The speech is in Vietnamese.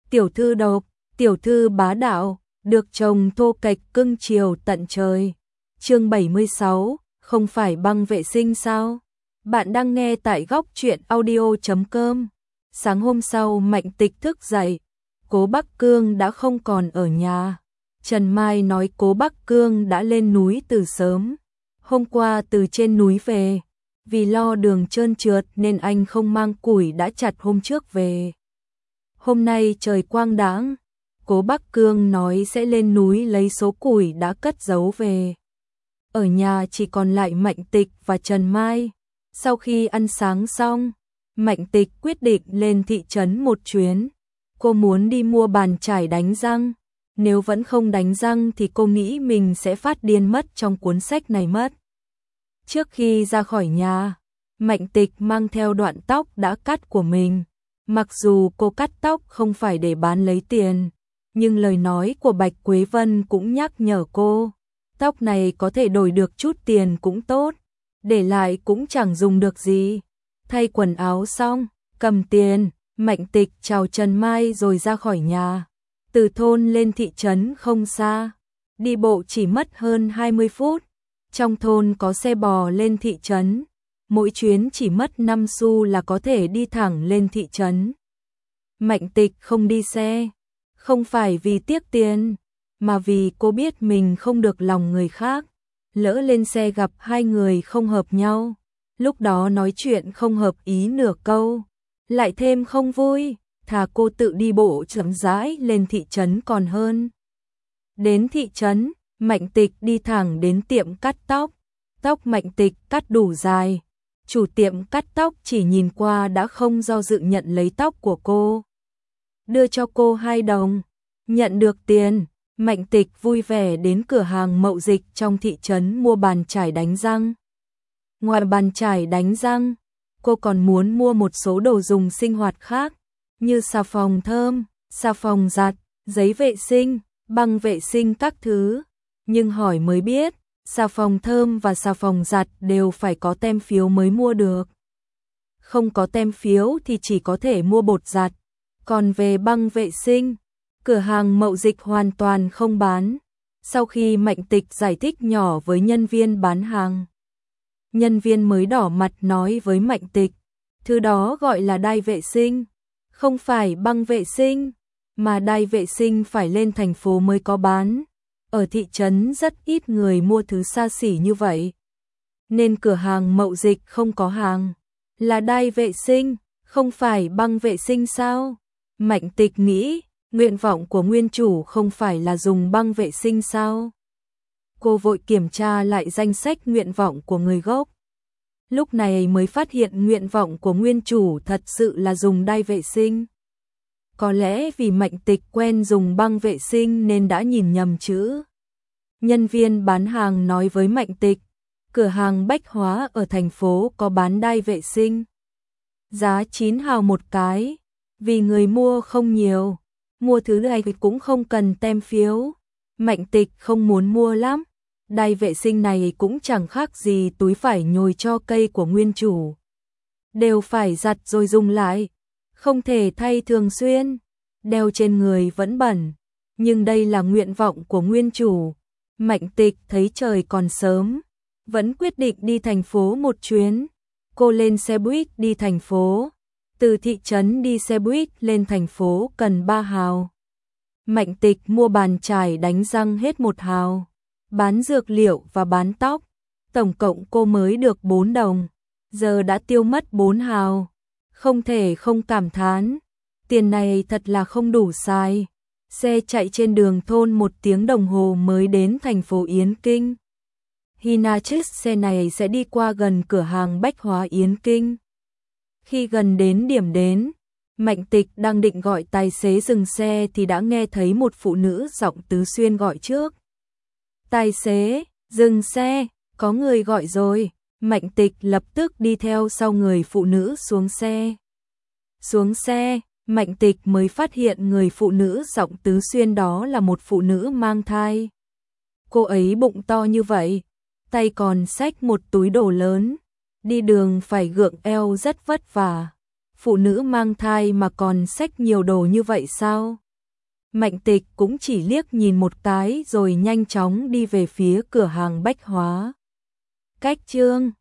tiểu thư độc, tiểu thư bá đạo, được chồng thô kệch cưng chiều tận trời. Chương 76, không phải băng vệ sinh sao? Bạn đang nghe tại góc truyện audio.com. Sáng hôm sau Mạnh Tịch thức dậy, Cố Bắc Cương đã không còn ở nhà. Trần Mai nói Cố Bắc Cương đã lên núi từ sớm. Hôm qua từ trên núi về, vì lo đường trơn trượt nên anh không mang củi đã chặt hôm trước về. Hôm nay trời quang đãng, Cố Bắc Cương nói sẽ lên núi lấy số củi đã cất giấu về. Ở nhà chỉ còn lại Mạnh Tịch và Trần Mai. Sau khi ăn sáng xong, Mạnh Tịch quyết định lên thị trấn một chuyến. Cô muốn đi mua bàn chải đánh răng. Nếu vẫn không đánh răng thì cô nghĩ mình sẽ phát điên mất trong cuốn sách này mất. Trước khi ra khỏi nhà, Mạnh Tịch mang theo đoạn tóc đã cắt của mình. Mặc dù cô cắt tóc không phải để bán lấy tiền, nhưng lời nói của Bạch Quế Vân cũng nhắc nhở cô. Tóc này có thể đổi được chút tiền cũng tốt, để lại cũng chẳng dùng được gì. Thay quần áo xong, cầm tiền, Mạnh Tịch chào Trần Mai rồi ra khỏi nhà. Từ thôn lên thị trấn không xa, đi bộ chỉ mất hơn 20 phút. Trong thôn có xe bò lên thị trấn, mỗi chuyến chỉ mất 5 xu là có thể đi thẳng lên thị trấn. Mạnh Tịch không đi xe, không phải vì tiếc tiền, mà vì cô biết mình không được lòng người khác. Lỡ lên xe gặp hai người không hợp nhau, lúc đó nói chuyện không hợp ý nửa câu, lại thêm không vui, thà cô tự đi bộ chậm rãi lên thị trấn còn hơn. Đến thị trấn, Mạnh Tịch đi thẳng đến tiệm cắt tóc. Tóc Mạnh Tịch cắt đủ dài. Chủ tiệm cắt tóc chỉ nhìn qua đã không do dự nhận lấy tóc của cô. Đưa cho cô 2 đồng. Nhận được tiền, Mạnh Tịch vui vẻ đến cửa hàng Mậu Dịch trong thị trấn mua bàn chải đánh răng. Ngoài bàn chải đánh răng, cô còn muốn mua một số đồ dùng sinh hoạt khác, như xà phòng thơm, xà phòng giặt, giấy vệ sinh, băng vệ sinh các thứ. Nhưng hỏi mới biết, xà phòng thơm và xà phòng giặt đều phải có tem phiếu mới mua được. Không có tem phiếu thì chỉ có thể mua bột giặt. Còn về băng vệ sinh, cửa hàng Mậu Dịch hoàn toàn không bán. Sau khi Mạnh Tịch giải thích nhỏ với nhân viên bán hàng, nhân viên mới đỏ mặt nói với Mạnh Tịch, thứ đó gọi là đai vệ sinh, không phải băng vệ sinh, mà đai vệ sinh phải lên thành phố mới có bán. Ở thị trấn rất ít người mua thứ xa xỉ như vậy, nên cửa hàng Mậu Dịch không có hàng. Là đai vệ sinh, không phải băng vệ sinh sao? Mạnh Tịch nghĩ, nguyện vọng của nguyên chủ không phải là dùng băng vệ sinh sao? Cô vội kiểm tra lại danh sách nguyện vọng của người gốc. Lúc này mới phát hiện nguyện vọng của nguyên chủ thật sự là dùng đai vệ sinh. Có lẽ vì Mạnh Tịch quen dùng băng vệ sinh nên đã nhìn nhầm chữ. Nhân viên bán hàng nói với Mạnh Tịch, cửa hàng bách hóa ở thành phố có bán đai vệ sinh. Giá 9 hào một cái, vì người mua không nhiều, mua thứ này cũng không cần tem phiếu. Mạnh Tịch không muốn mua lắm, đai vệ sinh này cũng chẳng khác gì túi vải nhồi cho cây của nguyên chủ. Đều phải giặt rồi dùng lại, không thể thay thường xuyên, đeo trên người vẫn bẩn, nhưng đây là nguyện vọng của nguyên chủ. Mạnh Tịch thấy trời còn sớm, vẫn quyết định đi thành phố một chuyến. Cô lên xe buýt đi thành phố, từ thị trấn đi xe buýt lên thành phố cần 3 hào. Mạnh Tịch mua bàn chải đánh răng hết 1 hào, bán dược liệu và bán tóc, tổng cộng cô mới được 4 đồng, giờ đã tiêu mất 4 hào. Không thể không cảm thán, tiền này thật là không đủ xài. Xe chạy trên đường thôn 1 tiếng đồng hồ mới đến thành phố Yến Kinh. Hina chiếc xe này sẽ đi qua gần cửa hàng bách hóa Yến Kinh. Khi gần đến điểm đến, Mạnh Tịch đang định gọi tài xế dừng xe thì đã nghe thấy một phụ nữ giọng Tứ Xuyên gọi trước. Tài xế, dừng xe, có người gọi rồi. Mạnh Tịch lập tức đi theo sau người phụ nữ xuống xe. Xuống xe, Mạnh Tịch mới phát hiện người phụ nữ giọng Tứ Xuyên đó là một phụ nữ mang thai. Cô ấy bụng to như vậy, tay còn xách một túi đồ lớn, đi đường phải gượng eo rất vất vả. phụ nữ mang thai mà còn xách nhiều đồ như vậy sao? Mạnh Tịch cũng chỉ liếc nhìn một cái rồi nhanh chóng đi về phía cửa hàng bách hóa. Cách chương